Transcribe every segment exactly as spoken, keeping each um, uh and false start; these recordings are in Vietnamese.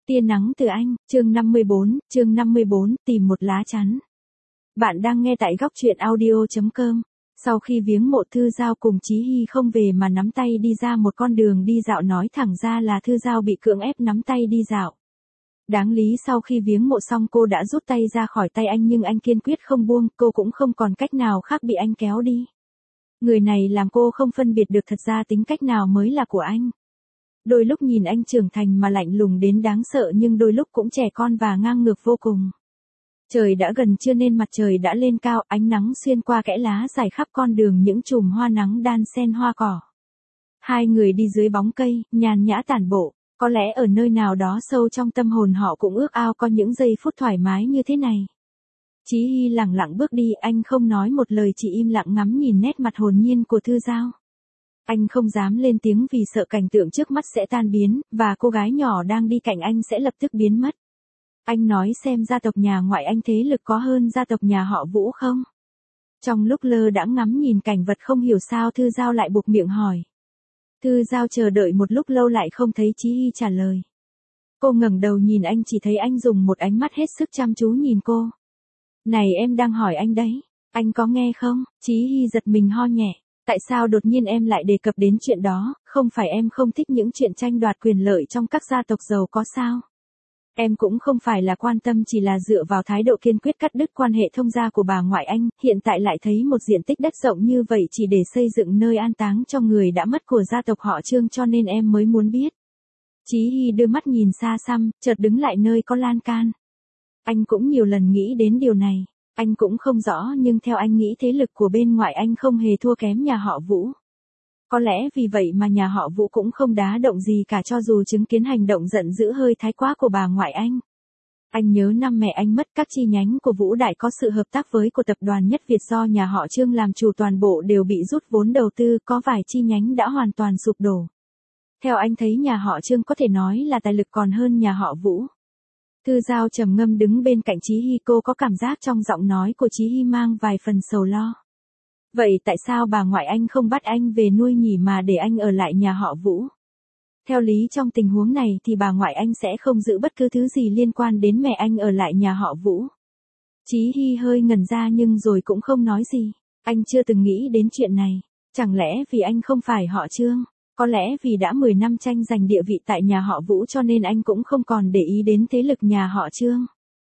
Tia nắng từ anh, chương năm mươi bốn, chương năm mươi bốn, tìm một lá chắn. Bạn đang nghe tại góc truyện audio chấm com. Sau khi viếng mộ Thư Giao cùng Chí Hy không về mà nắm tay đi ra một con đường đi dạo, nói thẳng ra là Thư Giao bị cưỡng ép nắm tay đi dạo. Đáng lý sau khi viếng mộ xong cô đã rút tay ra khỏi tay anh nhưng anh kiên quyết không buông, cô cũng không còn cách nào khác bị anh kéo đi. Người này làm cô không phân biệt được thật ra tính cách nào mới là của anh. Đôi lúc nhìn anh trưởng thành mà lạnh lùng đến đáng sợ nhưng đôi lúc cũng trẻ con và ngang ngược vô cùng. Trời đã gần trưa nên mặt trời đã lên cao, ánh nắng xuyên qua kẽ lá rải khắp con đường những chùm hoa nắng đan xen hoa cỏ. Hai người đi dưới bóng cây, nhàn nhã tản bộ, có lẽ ở nơi nào đó sâu trong tâm hồn họ cũng ước ao có những giây phút thoải mái như thế này. Chí Hy lẳng lặng bước đi, anh không nói một lời, chỉ im lặng ngắm nhìn nét mặt hồn nhiên của Thư Giao. Anh không dám lên tiếng vì sợ cảnh tượng trước mắt sẽ tan biến, và cô gái nhỏ đang đi cạnh anh sẽ lập tức biến mất. Anh nói xem gia tộc nhà ngoại anh thế lực có hơn gia tộc nhà họ Vũ không? Trong lúc lơ đãng ngắm nhìn cảnh vật không hiểu sao Thư Giao lại buộc miệng hỏi. Thư Giao chờ đợi một lúc lâu lại không thấy Chí Hy trả lời. Cô ngẩng đầu nhìn anh, chỉ thấy anh dùng một ánh mắt hết sức chăm chú nhìn cô. Này, em đang hỏi anh đấy, anh có nghe không? Chí Hy giật mình ho nhẹ. Tại sao đột nhiên em lại đề cập đến chuyện đó, không phải em không thích những chuyện tranh đoạt quyền lợi trong các gia tộc giàu có sao? Em cũng không phải là quan tâm, chỉ là dựa vào thái độ kiên quyết cắt đứt quan hệ thông gia của bà ngoại anh, hiện tại lại thấy một diện tích đất rộng như vậy chỉ để xây dựng nơi an táng cho người đã mất của gia tộc họ Trương, cho nên em mới muốn biết. Chí Hy đưa mắt nhìn xa xăm, chợt đứng lại nơi có lan can. Anh cũng nhiều lần nghĩ đến điều này. Anh cũng không rõ nhưng theo anh nghĩ thế lực của bên ngoại anh không hề thua kém nhà họ Vũ. Có lẽ vì vậy mà nhà họ Vũ cũng không đá động gì cả cho dù chứng kiến hành động giận dữ hơi thái quá của bà ngoại anh. Anh nhớ năm mẹ anh mất, các chi nhánh của Vũ Đại có sự hợp tác với của tập đoàn Nhất Việt do nhà họ Trương làm chủ toàn bộ đều bị rút vốn đầu tư, có vài chi nhánh đã hoàn toàn sụp đổ. Theo anh thấy nhà họ Trương có thể nói là tài lực còn hơn nhà họ Vũ. Thư Giao trầm ngâm đứng bên cạnh Chí Hy, cô có cảm giác trong giọng nói của Chí Hy mang vài phần sầu lo. Vậy tại sao bà ngoại anh không bắt anh về nuôi nhỉ mà để anh ở lại nhà họ Vũ? Theo lý trong tình huống này thì bà ngoại anh sẽ không giữ bất cứ thứ gì liên quan đến mẹ anh ở lại nhà họ Vũ. Chí Hy hơi ngẩn ra nhưng rồi cũng không nói gì. Anh chưa từng nghĩ đến chuyện này. Chẳng lẽ vì anh không phải họ Trương? Có lẽ vì đã mười năm tranh giành địa vị tại nhà họ Vũ cho nên anh cũng không còn để ý đến thế lực nhà họ Trương.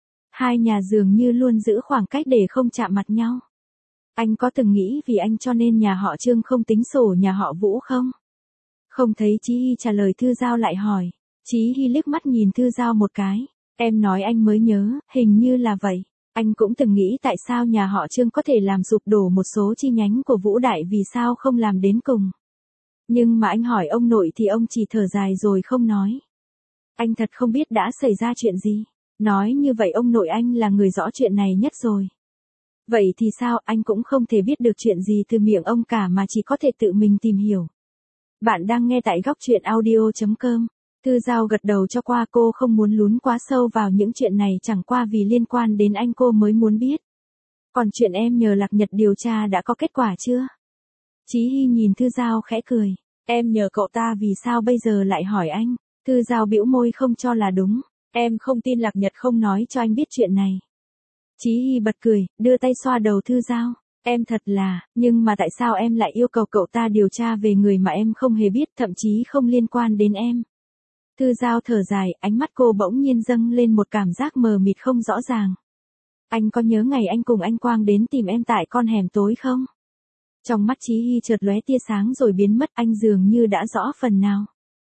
Hai nhà dường như luôn giữ khoảng cách để không chạm mặt nhau. Anh có từng nghĩ vì anh cho nên nhà họ Trương không tính sổ nhà họ Vũ không? Không thấy Chí Hy trả lời, Thư Giao lại hỏi. Chí Hy liếc mắt nhìn Thư Giao một cái. Em nói anh mới nhớ, hình như là vậy. Anh cũng từng nghĩ tại sao nhà họ Trương có thể làm sụp đổ một số chi nhánh của Vũ Đại, vì sao không làm đến cùng. Nhưng mà anh hỏi ông nội thì ông chỉ thở dài rồi không nói. Anh thật không biết đã xảy ra chuyện gì. Nói như vậy ông nội anh là người rõ chuyện này nhất rồi. Vậy thì sao, anh cũng không thể biết được chuyện gì từ miệng ông cả mà chỉ có thể tự mình tìm hiểu. Bạn đang nghe tại góc truyện audio chấm com. Thư Giao gật đầu cho qua, cô không muốn lún quá sâu vào những chuyện này, chẳng qua vì liên quan đến anh cô mới muốn biết. Còn chuyện em nhờ Lạc Nhật điều tra đã có kết quả chưa? Chí Hy nhìn Thư Giao khẽ cười. Em nhờ cậu ta vì sao bây giờ lại hỏi anh? Thư Giao bĩu môi không cho là đúng. Em không tin Lạc Nhật không nói cho anh biết chuyện này. Chí Hy bật cười, đưa tay xoa đầu Thư Giao. Em thật là, nhưng mà tại sao em lại yêu cầu cậu ta điều tra về người mà em không hề biết, thậm chí không liên quan đến em? Thư Giao thở dài, ánh mắt cô bỗng nhiên dâng lên một cảm giác mờ mịt không rõ ràng. Anh có nhớ ngày anh cùng anh Quang đến tìm em tại con hẻm tối không? Trong mắt Chí Hy chợt lóe tia sáng rồi biến mất, anh dường như đã rõ phần nào.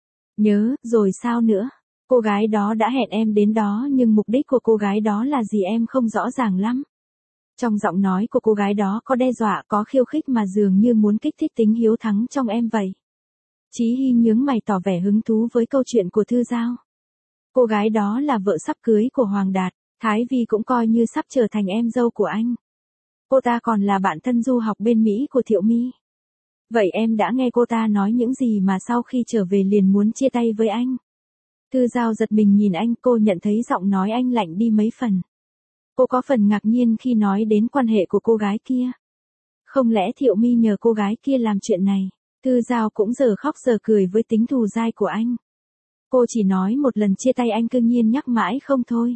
Nhớ, rồi sao nữa? Cô gái đó đã hẹn em đến đó nhưng mục đích của cô gái đó là gì em không rõ ràng lắm. Trong giọng nói của cô gái đó có đe dọa, có khiêu khích mà dường như muốn kích thích tính hiếu thắng trong em vậy. Chí Hy nhướng mày tỏ vẻ hứng thú với câu chuyện của Thư Giao. Cô gái đó là vợ sắp cưới của Hoàng Đạt, Thái Vi cũng coi như sắp trở thành em dâu của anh. Cô ta còn là bạn thân du học bên Mỹ của Thiệu My. Vậy em đã nghe cô ta nói những gì mà sau khi trở về liền muốn chia tay với anh? Thư Giao giật mình nhìn anh, cô nhận thấy giọng nói anh lạnh đi mấy phần. Cô có phần ngạc nhiên khi nói đến quan hệ của cô gái kia. Không lẽ Thiệu My nhờ cô gái kia làm chuyện này? Thư Giao cũng giờ khóc giờ cười với tính thù dai của anh. Cô chỉ nói một lần chia tay anh cư nhiên nhắc mãi không thôi.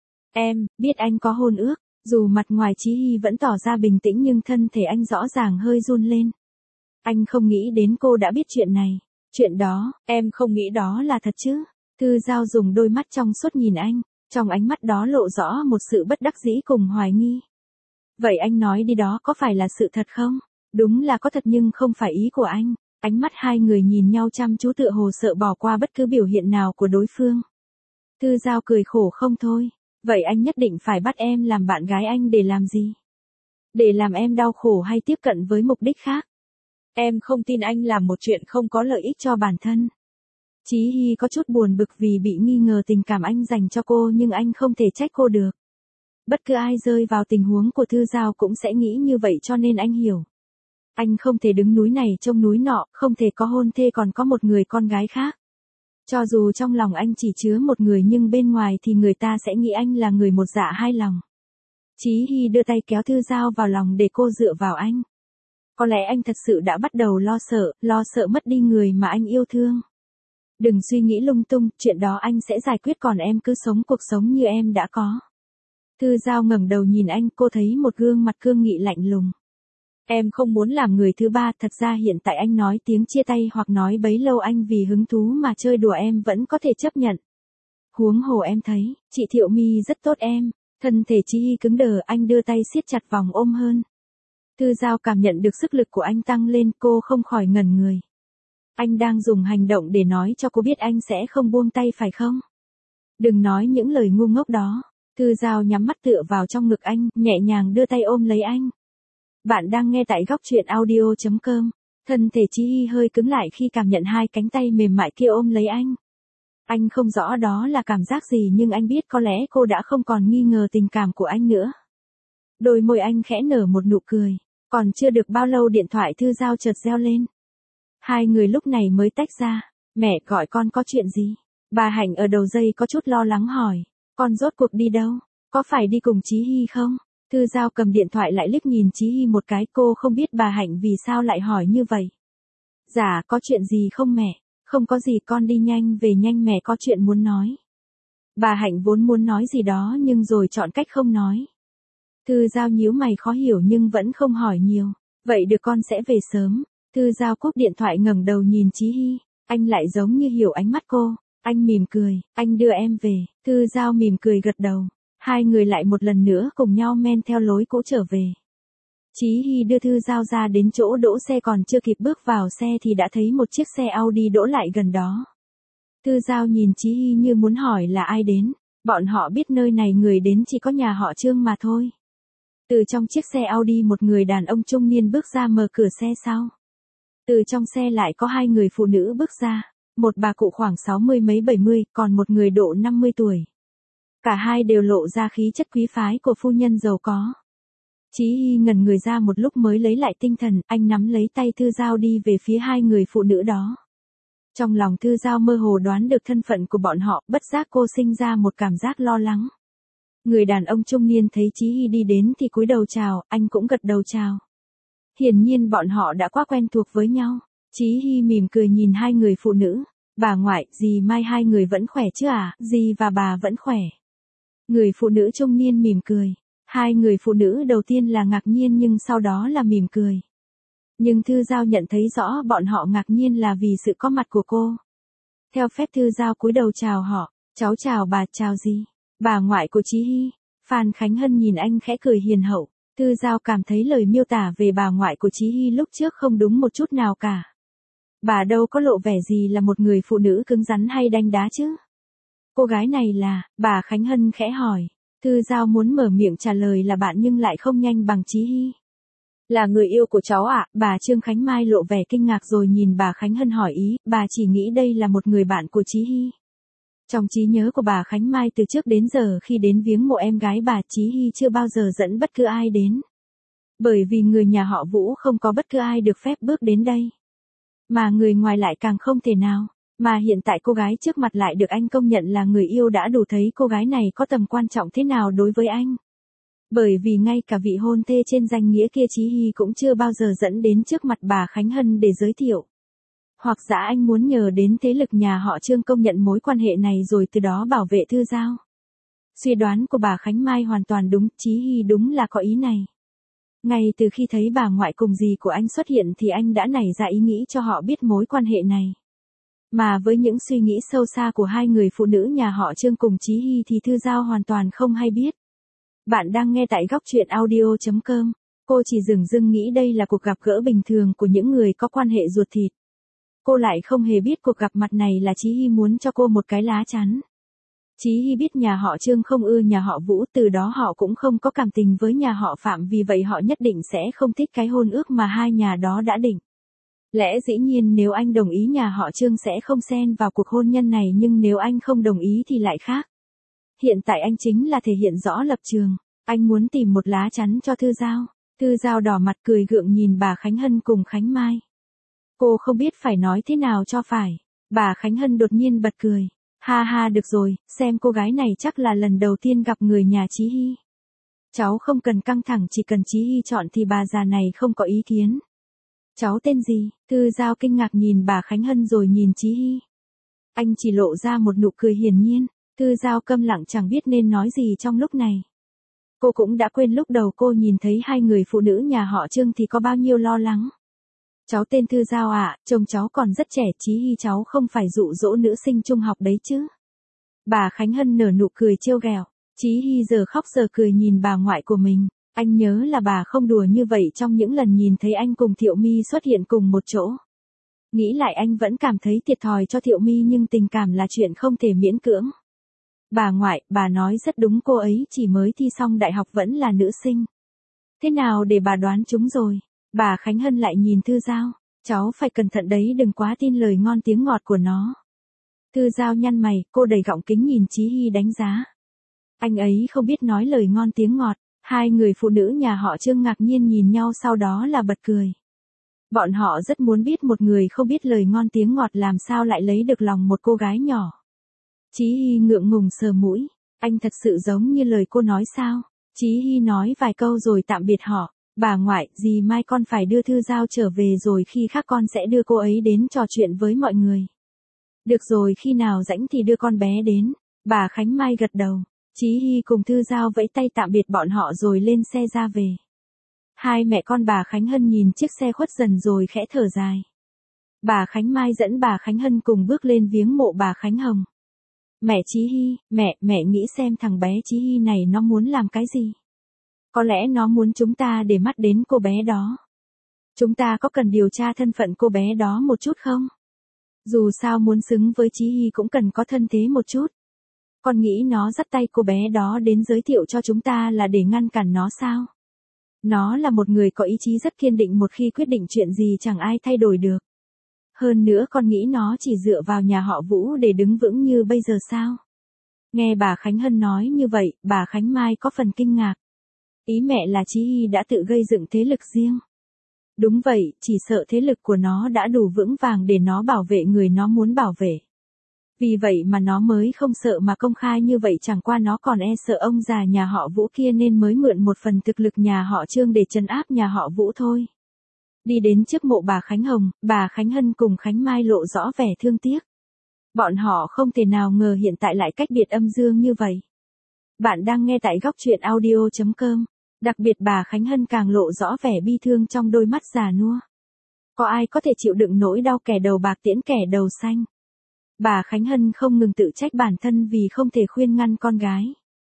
Em, biết anh có hôn ước, dù mặt ngoài Chí Hy vẫn tỏ ra bình tĩnh nhưng thân thể anh rõ ràng hơi run lên. Anh không nghĩ đến cô đã biết chuyện này. Chuyện đó, em không nghĩ đó là thật chứ. Thư Giao dùng đôi mắt trong suốt nhìn anh, trong ánh mắt đó lộ rõ một sự bất đắc dĩ cùng hoài nghi. Vậy anh nói đi đó có phải là sự thật không? Đúng là có thật nhưng không phải ý của anh. Ánh mắt hai người nhìn nhau chăm chú tựa hồ sợ bỏ qua bất cứ biểu hiện nào của đối phương. Thư Giao cười khổ không thôi. Vậy anh nhất định phải bắt em làm bạn gái anh để làm gì? Để làm em đau khổ hay tiếp cận với mục đích khác? Em không tin anh làm một chuyện không có lợi ích cho bản thân. Chí Hy có chút buồn bực vì bị nghi ngờ tình cảm anh dành cho cô nhưng anh không thể trách cô được. Bất cứ ai rơi vào tình huống của Thư Giao cũng sẽ nghĩ như vậy cho nên anh hiểu. Anh không thể đứng núi này trông núi nọ, không thể có hôn thê còn có một người con gái khác. Cho dù trong lòng anh chỉ chứa một người nhưng bên ngoài thì người ta sẽ nghĩ anh là người một dạ hai lòng. Chí Hy đưa tay kéo Thư Giao vào lòng để cô dựa vào anh. Có lẽ anh thật sự đã bắt đầu lo sợ, lo sợ mất đi người mà anh yêu thương. Đừng suy nghĩ lung tung, chuyện đó anh sẽ giải quyết còn em cứ sống cuộc sống như em đã có. Thư Giao ngẩng đầu nhìn anh, cô thấy một gương mặt cương nghị lạnh lùng. Em không muốn làm người thứ ba, thật ra hiện tại anh nói tiếng chia tay hoặc nói bấy lâu anh vì hứng thú mà chơi đùa em vẫn có thể chấp nhận. Huống hồ em thấy, chị Thiệu My rất tốt em, thân thể Chí Hy cứng đờ, anh đưa tay siết chặt vòng ôm hơn. Thư Giao cảm nhận được sức lực của anh tăng lên, cô không khỏi ngẩn người. Anh đang dùng hành động để nói cho cô biết anh sẽ không buông tay phải không? Đừng nói những lời ngu ngốc đó. Thư Giao nhắm mắt tựa vào trong ngực anh, nhẹ nhàng đưa tay ôm lấy anh. Bạn đang nghe tại góc truyện audio chấm com. Thân thể Chí Hy hơi cứng lại khi cảm nhận hai cánh tay mềm mại kia ôm lấy anh. Anh không rõ đó là cảm giác gì nhưng anh biết có lẽ cô đã không còn nghi ngờ tình cảm của anh nữa. Đôi môi anh khẽ nở một nụ cười. Còn chưa được bao lâu điện thoại Thư Giao chợt reo lên. Hai người lúc này mới tách ra. Mẹ gọi con có chuyện gì? Bà Hạnh ở đầu dây có chút lo lắng hỏi. Con rốt cuộc đi đâu? Có phải đi cùng Chí Hy không? Thư Giao cầm điện thoại lại liếc nhìn Chí Hy một cái, cô không biết bà Hạnh vì sao lại hỏi như vậy. Dạ, có chuyện gì không mẹ? Không có gì, con đi nhanh về nhanh, mẹ có chuyện muốn nói. Bà Hạnh vốn muốn nói gì đó nhưng rồi chọn cách không nói. Thư Giao nhíu mày khó hiểu nhưng vẫn không hỏi nhiều. Vậy được, con sẽ về sớm. Thư Giao cúp điện thoại ngẩng đầu nhìn Chí Hy, anh lại giống như hiểu ánh mắt cô. Anh mỉm cười, anh đưa em về. Thư Giao mỉm cười gật đầu. Hai người lại một lần nữa cùng nhau men theo lối cũ trở về. Chí Hy đưa Thư Giao ra đến chỗ đỗ xe, còn chưa kịp bước vào xe thì đã thấy một chiếc xe Audi đỗ lại gần đó. Thư Giao nhìn Chí Hy như muốn hỏi là ai đến. Bọn họ biết nơi này người đến chỉ có nhà họ Trương mà thôi. Từ trong chiếc xe Audi một người đàn ông trung niên bước ra mở cửa xe sau. Từ trong xe lại có hai người phụ nữ bước ra. Một bà cụ khoảng sáu mươi mấy bảy mươi, còn một người độ năm mươi tuổi. Cả hai đều lộ ra khí chất quý phái của phu nhân giàu có. Chí Hy ngẩn người ra một lúc mới lấy lại tinh thần, anh nắm lấy tay Thư Giao đi về phía hai người phụ nữ đó. Trong lòng Thư Giao mơ hồ đoán được thân phận của bọn họ, bất giác cô sinh ra một cảm giác lo lắng. Người đàn ông trung niên thấy Chí Hy đi đến thì cúi đầu chào, anh cũng gật đầu chào. Hiển nhiên bọn họ đã quá quen thuộc với nhau. Chí Hy mỉm cười nhìn hai người phụ nữ. Bà ngoại, dì Mai, hai người vẫn khỏe chứ à? Dì và bà vẫn khỏe. Người phụ nữ trung niên mỉm cười. Hai người phụ nữ đầu tiên là ngạc nhiên nhưng sau đó là mỉm cười. Nhưng Thư Giao nhận thấy rõ bọn họ ngạc nhiên là vì sự có mặt của cô. Theo phép Thư Giao cúi đầu chào họ. Cháu chào bà, chào dì. Bà ngoại của Chí Hy. Phan Khánh Hân nhìn anh khẽ cười hiền hậu. Thư Giao cảm thấy lời miêu tả về bà ngoại của Chí Hy lúc trước không đúng một chút nào cả. Bà đâu có lộ vẻ gì là một người phụ nữ cứng rắn hay đanh đá chứ. Cô gái này là, bà Khánh Hân khẽ hỏi. Thư Giao muốn mở miệng trả lời là bạn nhưng lại không nhanh bằng Chí Hy. Là người yêu của cháu ạ, à? Bà Trương Khánh Mai lộ vẻ kinh ngạc rồi nhìn bà Khánh Hân hỏi ý, bà chỉ nghĩ đây là một người bạn của Chí Hy. Trong trí nhớ của bà Khánh Mai từ trước đến giờ khi đến viếng mộ em gái bà, Chí Hy chưa bao giờ dẫn bất cứ ai đến. Bởi vì người nhà họ Vũ không có bất cứ ai được phép bước đến đây. Mà người ngoài lại càng không thể nào. Mà hiện tại cô gái trước mặt lại được anh công nhận là người yêu đã đủ thấy cô gái này có tầm quan trọng thế nào đối với anh. Bởi vì ngay cả vị hôn thê trên danh nghĩa kia Chí Hy cũng chưa bao giờ dẫn đến trước mặt bà Khánh Hân để giới thiệu. Hoặc giả anh muốn nhờ đến thế lực nhà họ Trương công nhận mối quan hệ này rồi từ đó bảo vệ Thư Giao. Suy đoán của bà Khánh Mai hoàn toàn đúng, Chí Hy đúng là có ý này. Ngay từ khi thấy bà ngoại cùng dì của anh xuất hiện thì anh đã nảy ra ý nghĩ cho họ biết mối quan hệ này. Mà với những suy nghĩ sâu xa của hai người phụ nữ nhà họ Trương cùng Chí Hy thì Thư Giao hoàn toàn không hay biết. Bạn đang nghe tại góc truyện audio chấm com. Cô chỉ dửng dưng nghĩ đây là cuộc gặp gỡ bình thường của những người có quan hệ ruột thịt. Cô lại không hề biết cuộc gặp mặt này là Chí Hy muốn cho cô một cái lá chắn. Chí Hy biết nhà họ Trương không ưa nhà họ Vũ, từ đó họ cũng không có cảm tình với nhà họ Phạm, vì vậy họ nhất định sẽ không thích cái hôn ước mà hai nhà đó đã định. Lẽ dĩ nhiên nếu anh đồng ý nhà họ Trương sẽ không xen vào cuộc hôn nhân này, nhưng nếu anh không đồng ý thì lại khác. Hiện tại anh chính là thể hiện rõ lập trường, anh muốn tìm một lá chắn cho Thư Giao. Thư Giao đỏ mặt cười gượng nhìn bà Khánh Hân cùng Khánh Mai. Cô không biết phải nói thế nào cho phải. Bà Khánh Hân đột nhiên bật cười. Ha ha, được rồi, xem cô gái này chắc là lần đầu tiên gặp người nhà Chí Hy. Cháu không cần căng thẳng, chỉ cần Chí Hy chọn thì bà già này không có ý kiến. Cháu tên gì? Thư Giao kinh ngạc nhìn bà Khánh Hân rồi nhìn Chí Hy. Anh chỉ lộ ra một nụ cười hiển nhiên. Thư Giao câm lặng chẳng biết nên nói gì trong lúc này. Cô cũng đã quên lúc đầu cô nhìn thấy hai người phụ nữ nhà họ Trương thì có bao nhiêu lo lắng. Cháu tên Thư Giao ạ, à, chồng cháu còn rất trẻ, Chí Hy cháu không phải dụ dỗ nữ sinh trung học đấy chứ. Bà Khánh Hân nở nụ cười trêu ghẹo. Chí Hy giờ khóc giờ cười nhìn bà ngoại của mình. Anh nhớ là bà không đùa như vậy trong những lần nhìn thấy anh cùng Thiệu My xuất hiện cùng một chỗ. Nghĩ lại anh vẫn cảm thấy thiệt thòi cho Thiệu My, nhưng tình cảm là chuyện không thể miễn cưỡng. Bà ngoại, bà nói rất đúng, cô ấy chỉ mới thi xong đại học vẫn là nữ sinh. Thế nào để bà đoán chúng rồi? Bà Khánh Hân lại nhìn Thư Giao. Cháu phải cẩn thận đấy, đừng quá tin lời ngon tiếng ngọt của nó. Thư Giao nhăn mày, cô đầy gọng kính nhìn Chí Hy đánh giá. Anh ấy không biết nói lời ngon tiếng ngọt. Hai người phụ nữ nhà họ Trương ngạc nhiên nhìn nhau, sau đó là bật cười. Bọn họ rất muốn biết một người không biết lời ngon tiếng ngọt làm sao lại lấy được lòng một cô gái nhỏ. Chí Hy ngượng ngùng sờ mũi. Anh thật sự giống như lời cô nói sao? Chí Hy nói vài câu rồi tạm biệt họ. Bà ngoại, dì mai con phải đưa Thư Giao trở về rồi, khi khác con sẽ đưa cô ấy đến trò chuyện với mọi người. Được rồi, khi nào rảnh thì đưa con bé đến. Bà Khánh Mai gật đầu. Chí Hy cùng Thư Giao vẫy tay tạm biệt bọn họ rồi lên xe ra về. Hai mẹ con bà Khánh Hân nhìn chiếc xe khuất dần rồi khẽ thở dài. Bà Khánh Mai dẫn bà Khánh Hân cùng bước lên viếng mộ bà Khánh Hồng. Mẹ Chí Hy, mẹ, mẹ nghĩ xem thằng bé Chí Hy này nó muốn làm cái gì? Có lẽ nó muốn chúng ta để mắt đến cô bé đó. Chúng ta có cần điều tra thân phận cô bé đó một chút không? Dù sao muốn xứng với Chí Hy cũng cần có thân thế một chút. Con nghĩ nó dắt tay cô bé đó đến giới thiệu cho chúng ta là để ngăn cản nó sao? Nó là một người có ý chí rất kiên định, một khi quyết định chuyện gì chẳng ai thay đổi được. Hơn nữa con nghĩ nó chỉ dựa vào nhà họ Vũ để đứng vững như bây giờ sao? Nghe bà Khánh Hân nói như vậy, bà Khánh Mai có phần kinh ngạc. Ý mẹ là Chí Hy đã tự gây dựng thế lực riêng. Đúng vậy, chỉ sợ thế lực của nó đã đủ vững vàng để nó bảo vệ người nó muốn bảo vệ. Vì vậy mà nó mới không sợ mà công khai như vậy, chẳng qua nó còn e sợ ông già nhà họ Vũ kia nên mới mượn một phần thực lực nhà họ Trương để trấn áp nhà họ Vũ thôi. Đi đến trước mộ bà Khánh Hồng, bà Khánh Hân cùng Khánh Mai lộ rõ vẻ thương tiếc. Bọn họ không thể nào ngờ hiện tại lại cách biệt âm dương như vậy. Bạn đang nghe tại góc truyện audio chấm com. Đặc biệt bà Khánh Hân càng lộ rõ vẻ bi thương trong đôi mắt già nua. Có ai có thể chịu đựng nỗi đau kẻ đầu bạc tiễn kẻ đầu xanh? Bà Khánh Hân không ngừng tự trách bản thân vì không thể khuyên ngăn con gái.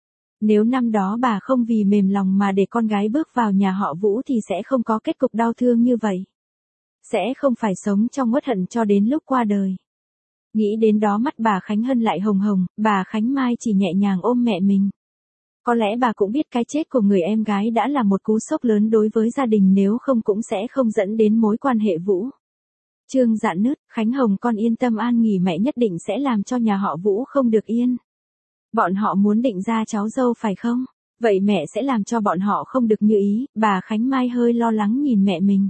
Nếu năm đó bà không vì mềm lòng mà để con gái bước vào nhà họ Vũ thì sẽ không có kết cục đau thương như vậy. Sẽ không phải sống trong uất hận cho đến lúc qua đời. Nghĩ đến đó mắt bà Khánh Hân lại hồng hồng, bà Khánh Mai chỉ nhẹ nhàng ôm mẹ mình. Có lẽ bà cũng biết cái chết của người em gái đã là một cú sốc lớn đối với gia đình, nếu không cũng sẽ không dẫn đến mối quan hệ Vũ Trương rạn nứt. Khánh Hồng con yên tâm an nghỉ, mẹ nhất định sẽ làm cho nhà họ Vũ không được yên. Bọn họ muốn định ra cháu dâu phải không? Vậy mẹ sẽ làm cho bọn họ không được như ý. Bà Khánh Mai hơi lo lắng nhìn mẹ mình.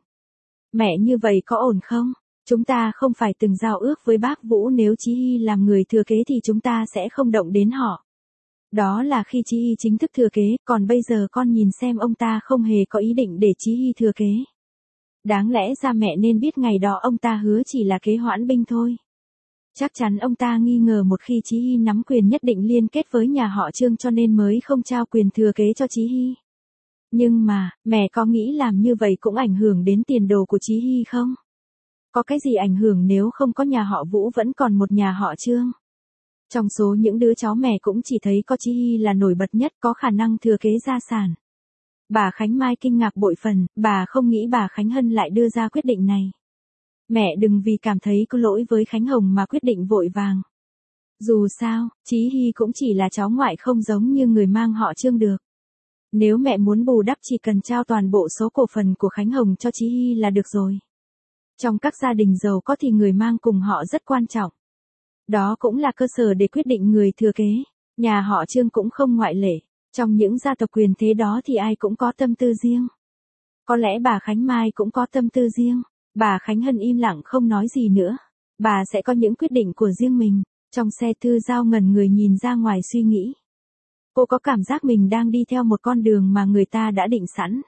Mẹ như vậy có ổn không? Chúng ta không phải từng giao ước với bác Vũ nếu Chí Hy làm người thừa kế thì chúng ta sẽ không động đến họ. Đó là khi Chí Hy chính thức thừa kế, còn bây giờ con nhìn xem ông ta không hề có ý định để Chí Hy thừa kế. Đáng lẽ ra mẹ nên biết ngày đó ông ta hứa chỉ là kế hoãn binh thôi. Chắc chắn ông ta nghi ngờ một khi Chí Hy nắm quyền nhất định liên kết với nhà họ Trương cho nên mới không trao quyền thừa kế cho Chí Hy. Nhưng mà, mẹ có nghĩ làm như vậy cũng ảnh hưởng đến tiền đồ của Chí Hy không? Có cái gì ảnh hưởng nếu không có nhà họ Vũ vẫn còn một nhà họ Trương? Trong số những đứa cháu mẹ cũng chỉ thấy có Chí Hy là nổi bật nhất có khả năng thừa kế gia sản. Bà Khánh Mai kinh ngạc bội phần, bà không nghĩ bà Khánh Hân lại đưa ra quyết định này. Mẹ đừng vì cảm thấy có lỗi với Khánh Hồng mà quyết định vội vàng. Dù sao, Chí Hy cũng chỉ là cháu ngoại không giống như người mang họ Trương được. Nếu mẹ muốn bù đắp chỉ cần trao toàn bộ số cổ phần của Khánh Hồng cho Chí Hy là được rồi. Trong các gia đình giàu có thì người mang cùng họ rất quan trọng. Đó cũng là cơ sở để quyết định người thừa kế. Nhà họ Trương cũng không ngoại lệ. Trong những gia tộc quyền thế đó thì ai cũng có tâm tư riêng. Có lẽ bà Khánh Mai cũng có tâm tư riêng. Bà Khánh Hân im lặng không nói gì nữa. Bà sẽ có những quyết định của riêng mình. Trong xe Thư Giao ngẩn người nhìn ra ngoài suy nghĩ. Cô có cảm giác mình đang đi theo một con đường mà người ta đã định sẵn.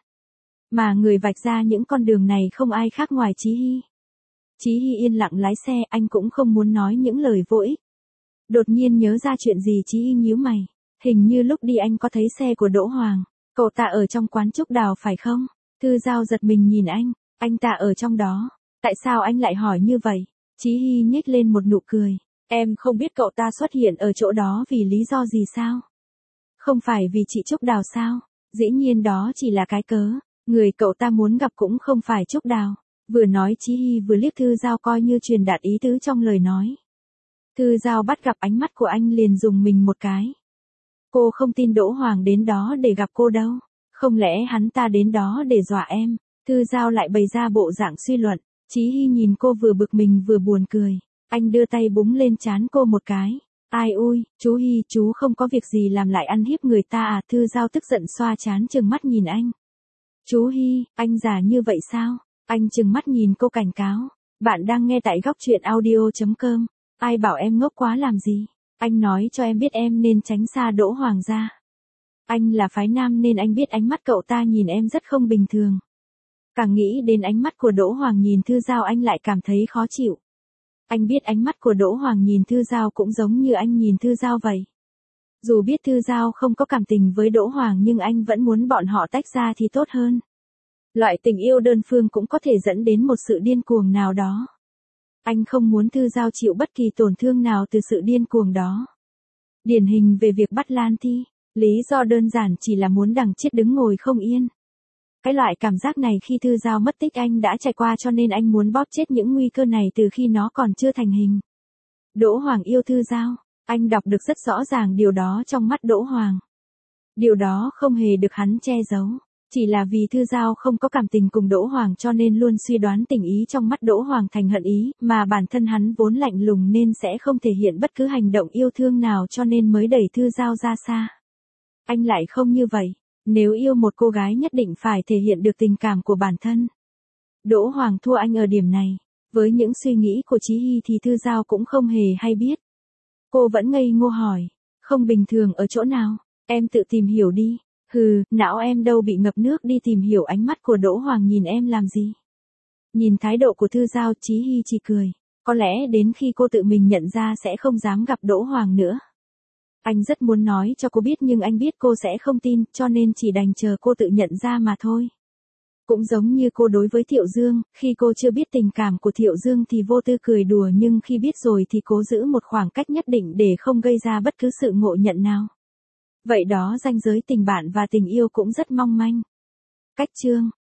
Mà người vạch ra những con đường này không ai khác ngoài Chí Hy. Chí Hy yên lặng lái xe, anh cũng không muốn nói những lời vô ích. Đột nhiên nhớ ra chuyện gì Chí Hy nhíu mày. Hình như lúc đi anh có thấy xe của Đỗ Hoàng. Cậu ta ở trong quán Trúc Đào phải không? Thư Giao giật mình nhìn anh. Anh ta ở trong đó. Tại sao anh lại hỏi như vậy? Chí Hy nhếch lên một nụ cười. Em không biết cậu ta xuất hiện ở chỗ đó vì lý do gì sao? Không phải vì chị Trúc Đào sao? Dĩ nhiên đó chỉ là cái cớ. Người cậu ta muốn gặp cũng không phải Trúc Đào. Vừa nói Chí Hy vừa liếc Thư Giao coi như truyền đạt ý tứ trong lời nói. Thư Giao bắt gặp ánh mắt của anh liền dùng mình một cái. Cô không tin Đỗ Hoàng đến đó để gặp cô đâu. Không lẽ hắn ta đến đó để dọa em? Thư Giao lại bày ra bộ dạng suy luận. Chí Hy nhìn cô vừa bực mình vừa buồn cười. Anh đưa tay búng lên trán cô một cái. Ai ui, chú Hy, chú không có việc gì làm lại ăn hiếp người ta à? Thư Giao tức giận xoa trán trừng mắt nhìn anh. Chú Hy, anh già như vậy sao? Anh trừng mắt nhìn cô cảnh cáo. Bạn đang nghe tại góc truyện audio chấm com. Ai bảo em ngốc quá làm gì? Anh nói cho em biết em nên tránh xa Đỗ Hoàng ra. Anh là phái nam nên anh biết ánh mắt cậu ta nhìn em rất không bình thường. Càng nghĩ đến ánh mắt của Đỗ Hoàng nhìn Thư Giao anh lại cảm thấy khó chịu. Anh biết ánh mắt của Đỗ Hoàng nhìn Thư Giao cũng giống như anh nhìn Thư Giao vậy. Dù biết Thư Giao không có cảm tình với Đỗ Hoàng nhưng anh vẫn muốn bọn họ tách ra thì tốt hơn. Loại tình yêu đơn phương cũng có thể dẫn đến một sự điên cuồng nào đó. Anh không muốn Thư Giao chịu bất kỳ tổn thương nào từ sự điên cuồng đó. Điển hình về việc bắt Lan Thi, lý do đơn giản chỉ là muốn đằng chết đứng ngồi không yên. Cái loại cảm giác này khi Thư Giao mất tích anh đã trải qua cho nên anh muốn bóp chết những nguy cơ này từ khi nó còn chưa thành hình. Đỗ Hoàng yêu Thư Giao, anh đọc được rất rõ ràng điều đó trong mắt Đỗ Hoàng. Điều đó không hề được hắn che giấu. Chỉ là vì Thư Giao không có cảm tình cùng Đỗ Hoàng cho nên luôn suy đoán tình ý trong mắt Đỗ Hoàng thành hận ý, mà bản thân hắn vốn lạnh lùng nên sẽ không thể hiện bất cứ hành động yêu thương nào cho nên mới đẩy Thư Giao ra xa. Anh lại không như vậy, nếu yêu một cô gái nhất định phải thể hiện được tình cảm của bản thân. Đỗ Hoàng thua anh ở điểm này, với những suy nghĩ của Chí Hy thì Thư Giao cũng không hề hay biết. Cô vẫn ngây ngô hỏi, không bình thường ở chỗ nào, em tự tìm hiểu đi. Hừ, não em đâu bị ngập nước đi tìm hiểu ánh mắt của Đỗ Hoàng nhìn em làm gì. Nhìn thái độ của Thư Giao Chí Hy chỉ cười. Có lẽ đến khi cô tự mình nhận ra sẽ không dám gặp Đỗ Hoàng nữa. Anh rất muốn nói cho cô biết nhưng anh biết cô sẽ không tin cho nên chỉ đành chờ cô tự nhận ra mà thôi. Cũng giống như cô đối với Thiệu Dương, khi cô chưa biết tình cảm của Thiệu Dương thì vô tư cười đùa nhưng khi biết rồi thì cố giữ một khoảng cách nhất định để không gây ra bất cứ sự ngộ nhận nào. Vậy đó ranh giới tình bạn và tình yêu cũng rất mong manh. Cách chương